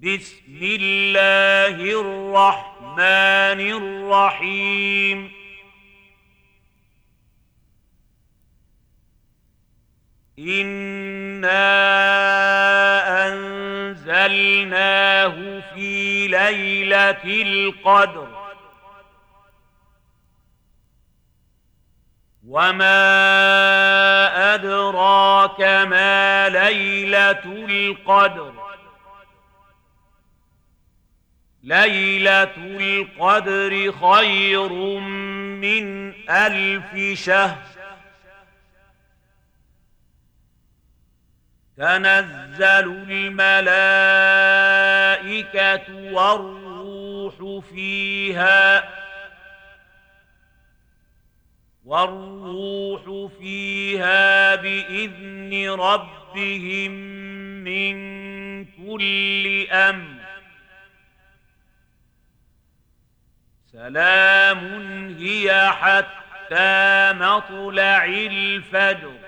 بسم الله الرحمن الرحيم إنا أنزلناه في ليلة القدر وما أدراك ما ليلة القدر ليلة القدر خير من 1000 شهر تنزل الملائكة والروح فيها بإذن ربهم من كل أمر سلام هي حتى مطلع الفجر